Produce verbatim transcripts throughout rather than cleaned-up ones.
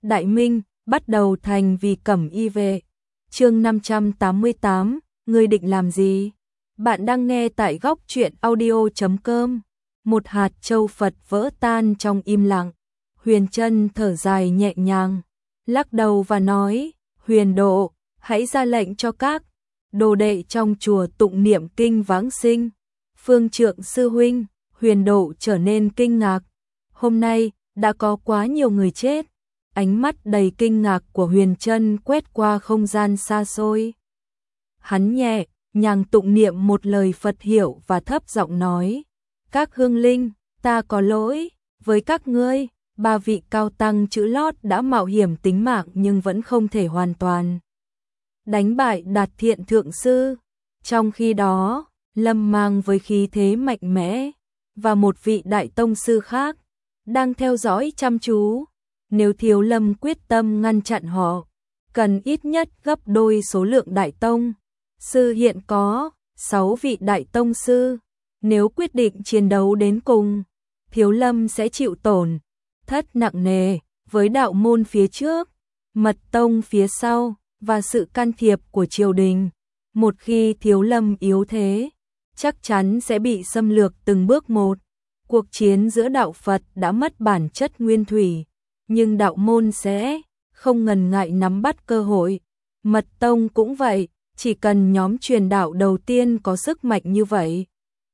Đại Minh, bắt đầu thành vì Cẩm Y vệ. Chương năm trăm tám mươi tám, ngươi định làm gì? Bạn đang nghe tại góc truyện audio chấm com. Một hạt châu Phật vỡ tan trong im lặng. Huyền Trân thở dài nhẹ nhàng, lắc đầu và nói, Huyền Độ, hãy ra lệnh cho các đồ đệ trong chùa tụng niệm kinh vãng sinh. Phương Trượng sư huynh, Huyền Độ trở nên kinh ngạc. Hôm nay, đã có quá nhiều người chết. Ánh mắt đầy kinh ngạc của Huyền Trân quét qua không gian xa xôi. Hắn nhẹ nhàng tụng niệm một lời Phật hiệu và thấp giọng nói, các hương linh, ta có lỗi với các ngươi. Ba vị cao tăng chữ lót đã mạo hiểm tính mạng nhưng vẫn không thể hoàn toàn đánh bại Đạt Thiện thượng sư. Trong khi đó, Lâm Mang với khí thế mạnh mẽ và một vị đại tông sư khác đang theo dõi chăm chú. Nếu Thiếu Lâm quyết tâm ngăn chặn họ, cần ít nhất gấp đôi số lượng đại tông sư hiện có, sáu vị đại tông sư. Nếu quyết định chiến đấu đến cùng, Thiếu Lâm sẽ chịu tổn thất nặng nề với đạo môn phía trước, mật tông phía sau và sự can thiệp của triều đình. Một khi Thiếu Lâm yếu thế, chắc chắn sẽ bị xâm lược từng bước một. Cuộc chiến giữa đạo Phật đã mất bản chất nguyên thủy, nhưng đạo môn sẽ không ngần ngại nắm bắt cơ hội. Mật tông cũng vậy, chỉ cần nhóm truyền đạo đầu tiên có sức mạnh như vậy.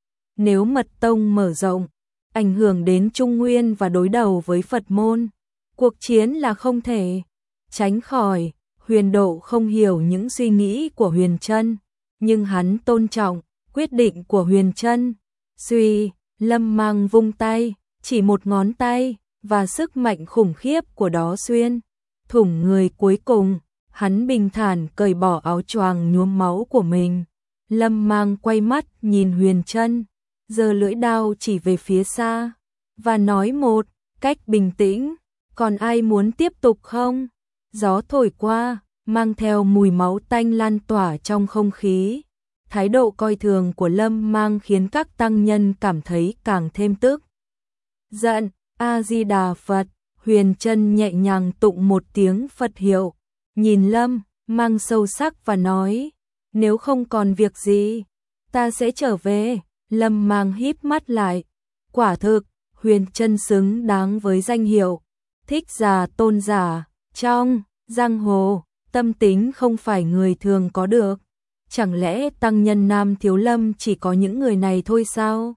Nếu mật tông mở rộng, ảnh hưởng đến Trung Nguyên và đối đầu với Phật môn, cuộc chiến là không thể tránh khỏi. Huyền Độ không hiểu những suy nghĩ của Huyền Trân, nhưng hắn tôn trọng quyết định của Huyền Trân. Suy, Lâm Mang vung tay, chỉ một ngón tay, và sức mạnh khủng khiếp của đó xuyên thủng người. Cuối cùng, hắn bình thản cởi bỏ áo choàng nhuốm máu của mình. Lâm Mang quay mắt nhìn Huyền Trân, giơ lưỡi đao chỉ về phía xa, và nói một cách bình tĩnh, còn ai muốn tiếp tục không? Gió thổi qua, mang theo mùi máu tanh lan tỏa trong không khí. Thái độ coi thường của Lâm Mang khiến các tăng nhân cảm thấy càng thêm tức giận. A-di-đà Phật. Huyền Trân nhẹ nhàng tụng một tiếng Phật hiệu, nhìn Lâm Mang sâu sắc và nói, nếu không còn việc gì, ta sẽ trở về. Lâm Mang híp mắt lại. Quả thực, Huyền Trân xứng đáng với danh hiệu Thích Giả Tôn Giả. Trong giang hồ, tâm tính không phải người thường có được. Chẳng lẽ tăng nhân Nam Thiếu Lâm chỉ có những người này thôi sao?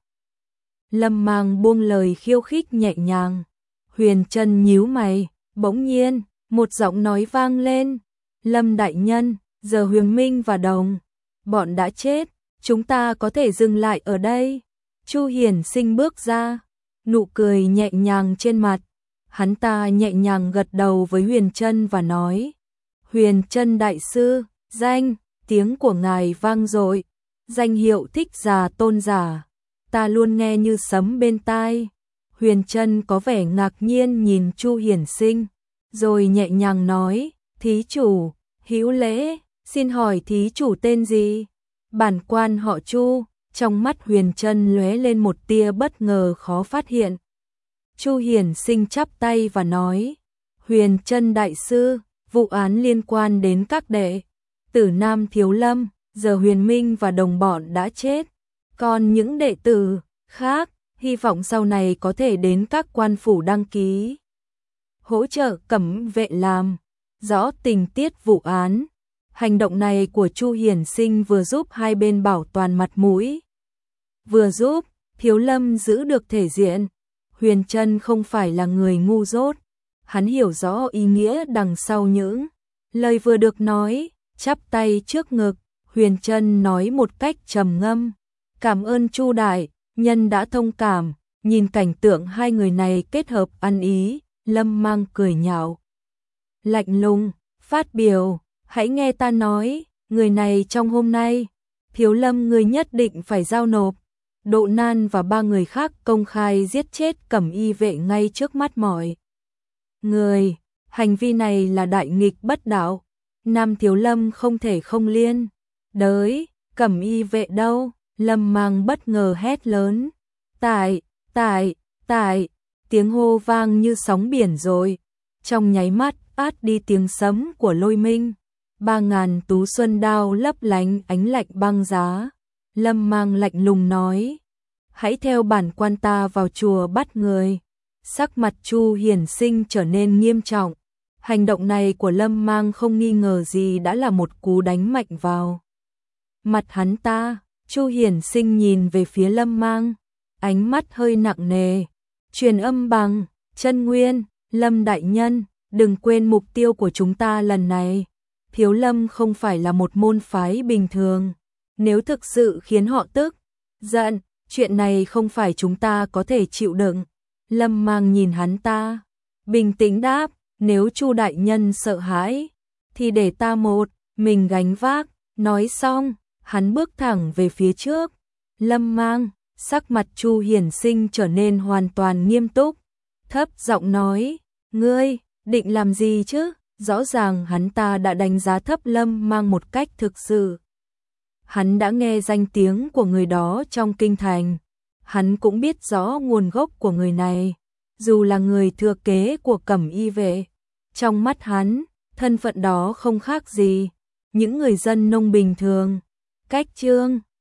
Lâm Mang buông lời khiêu khích nhẹ nhàng. Huyền Trân nhíu mày, bỗng nhiên, một giọng nói vang lên. Lâm đại nhân, giờ Huyền Minh và Đồng bọn đã chết, chúng ta có thể dừng lại ở đây. Chu Hiển Sinh bước ra, nụ cười nhẹ nhàng trên mặt. Hắn ta nhẹ nhàng gật đầu với Huyền Trân và nói, Huyền Trân đại sư, danh, tiếng của ngài vang dội, danh hiệu Thích Giả Tôn Giả, ta luôn nghe như sấm bên tai. Huyền Trân có vẻ ngạc nhiên nhìn Chu Hiển Sinh, rồi nhẹ nhàng nói, thí chủ, hữu lễ, xin hỏi thí chủ tên gì? Bản quan họ Chu. Trong mắt Huyền Trân lóe lên một tia bất ngờ khó phát hiện. Chu Hiển Sinh chắp tay và nói, Huyền Trân đại sư, vụ án liên quan đến các đệ tử Nam Thiếu Lâm, giờ Huyền Minh và đồng bọn đã chết. Còn những đệ tử khác, hy vọng sau này có thể đến các quan phủ đăng ký hỗ trợ Cẩm vệ làm rõ tình tiết vụ án. Hành động này của Chu Hiển Sinh vừa giúp hai bên bảo toàn mặt mũi, vừa giúp Thiếu Lâm giữ được thể diện. Huyền Trân không phải là người ngu dốt, hắn hiểu rõ ý nghĩa đằng sau những lời vừa được nói. Chắp tay trước ngực, Huyền Trân nói một cách trầm ngâm, cảm ơn Chu đại nhân đã thông cảm. Nhìn cảnh tượng hai người này kết hợp ăn ý, Lâm Mang cười nhạo, lạnh lùng phát biểu, hãy nghe ta nói, người này trong hôm nay, Thiếu Lâm người nhất định phải giao nộp. Độ Nan và ba người khác công khai giết chết Cẩm Y vệ ngay trước mắt mọi người. Hành vi này là đại nghịch bất đạo. Nam Thiếu Lâm không thể không liên đới Cẩm Y vệ đâu. Lâm Mang bất ngờ hét lớn, tại, tại, tại, tiếng hô vang như sóng biển rồi. Trong nháy mắt, át đi tiếng sấm của lôi minh. Ba ngàn tú xuân đao lấp lánh ánh lạnh băng giá. Lâm Mang lạnh lùng nói, hãy theo bản quan ta vào chùa bắt người. Sắc mặt Chu Hiển Sinh trở nên nghiêm trọng. Hành động này của Lâm Mang không nghi ngờ gì đã là một cú đánh mạnh vào mặt hắn ta. Chu Hiển Sinh nhìn về phía Lâm Mang, ánh mắt hơi nặng nề. Truyền âm bằng chân nguyên, Lâm đại nhân, đừng quên mục tiêu của chúng ta lần này. Thiếu Lâm không phải là một môn phái bình thường. Nếu thực sự khiến họ tức giận, chuyện này không phải chúng ta có thể chịu đựng. Lâm Mang nhìn hắn ta, bình tĩnh đáp, nếu Chu đại nhân sợ hãi, thì để ta một mình gánh vác. Nói xong, hắn bước thẳng về phía trước. Lâm Mang, sắc mặt Chu Hiển Sinh trở nên hoàn toàn nghiêm túc, thấp giọng nói, ngươi định làm gì chứ? Rõ ràng hắn ta đã đánh giá thấp Lâm Mang một cách thực sự. Hắn đã nghe danh tiếng của người đó trong kinh thành, hắn cũng biết rõ nguồn gốc của người này, dù là người thừa kế của Cẩm Y vệ. Trong mắt hắn, thân phận đó không khác gì những người dân nông bình thường. Cách chương